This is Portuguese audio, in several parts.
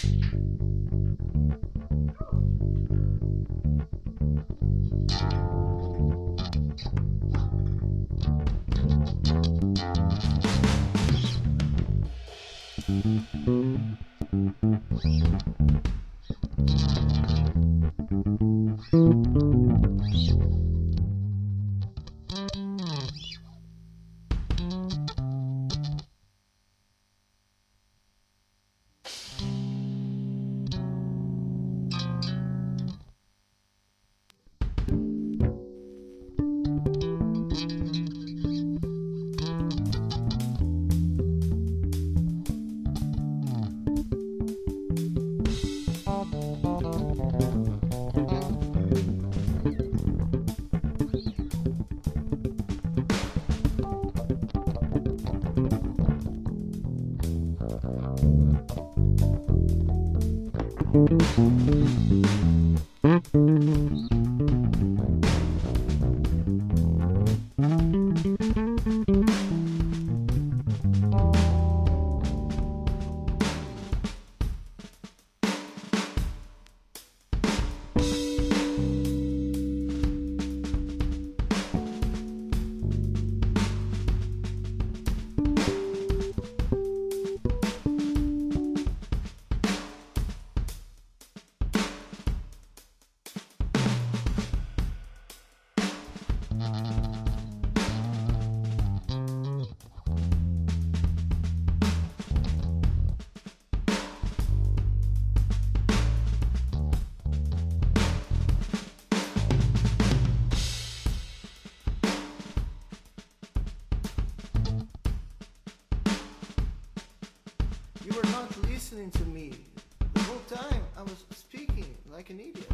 You were not listening to me. The whole time I was speaking like an idiot.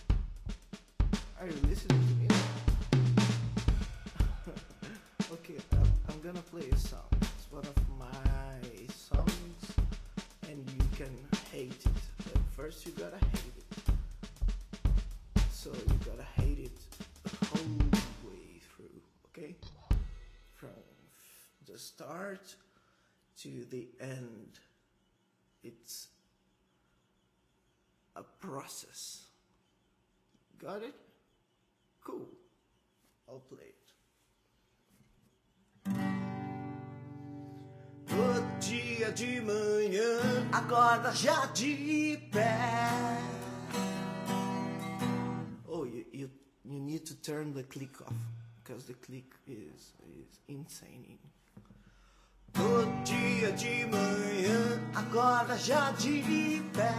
Are you listening to me? Okay, I'm gonna play a song. It's one of my songs and you can hate it. But first you gotta hate it. So you gotta hate it the whole way through, okay? From the start to the end. It's a process. Got it? Cool. I'll play it. Todo dia de manhã acorda já de pé. Oh, you need to turn the click off because the click is insane. Todo dia de manhã acorda já de pé.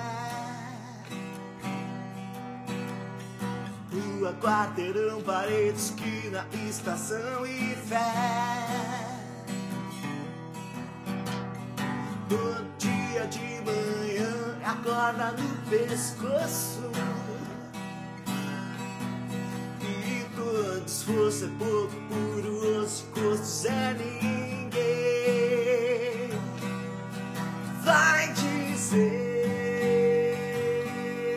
Rua, quarteirão, parede, esquina, estação e fé. Todo dia de manhã acorda no pescoço. E todo esforço é pouco, puro osso, custo é ninguém. Vai dizer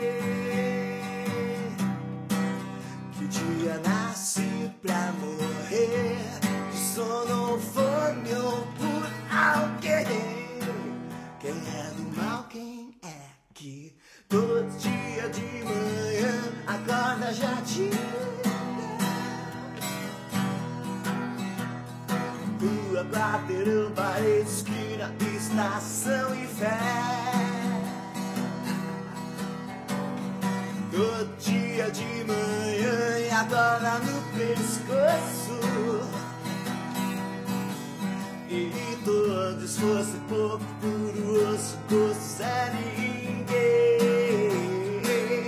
que o dia nasce pra morrer. Só não fome ou por alguém. Quem é do mal, quem é que todo dia de manhã acorda já de rua, quarteirão, parede, esquina, estação e fé. Todo dia de manhã e agora no pescoço. E todo esforço é pouco, puro